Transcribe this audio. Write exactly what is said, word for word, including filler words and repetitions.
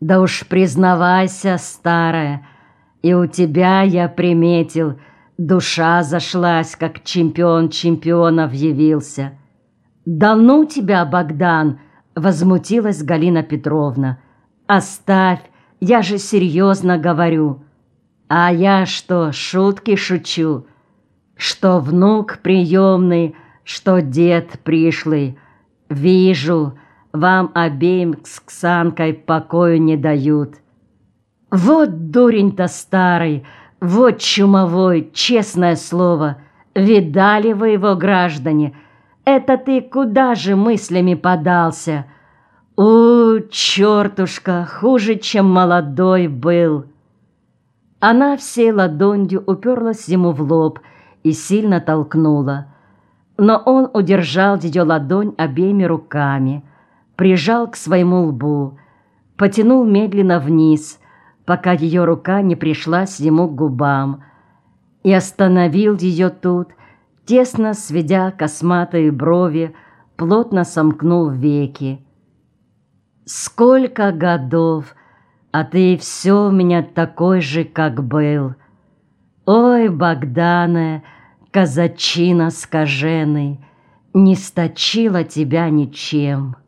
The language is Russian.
Да уж признавайся, старая, и у тебя я приметил, душа зашлась, как чемпион чемпионов явился. Да ну тебя, Богдан, возмутилась Галина Петровна. Оставь, я же серьезно говорю. А я что, шутки шучу? Что внук приемный, что дед пришлый. Вижу, вам обеим с Ксанкой покою не дают. Вот дурень-то старый, вот чумовой, честное слово. Видали вы его, граждане? Это ты куда же мыслями подался? У, чертушка, хуже, чем молодой был. Она всей ладонью уперлась ему в лоб и сильно толкнула. Но он удержал ее ладонь обеими руками, прижал к своему лбу, потянул медленно вниз, пока ее рука не пришлась ему к губам, и остановил ее тут, тесно сведя косматые брови, плотно сомкнув веки. «Сколько годов, а ты все у меня такой же, как был. Ой, Богдане, казачина скаженый, не сточила тебя ничем».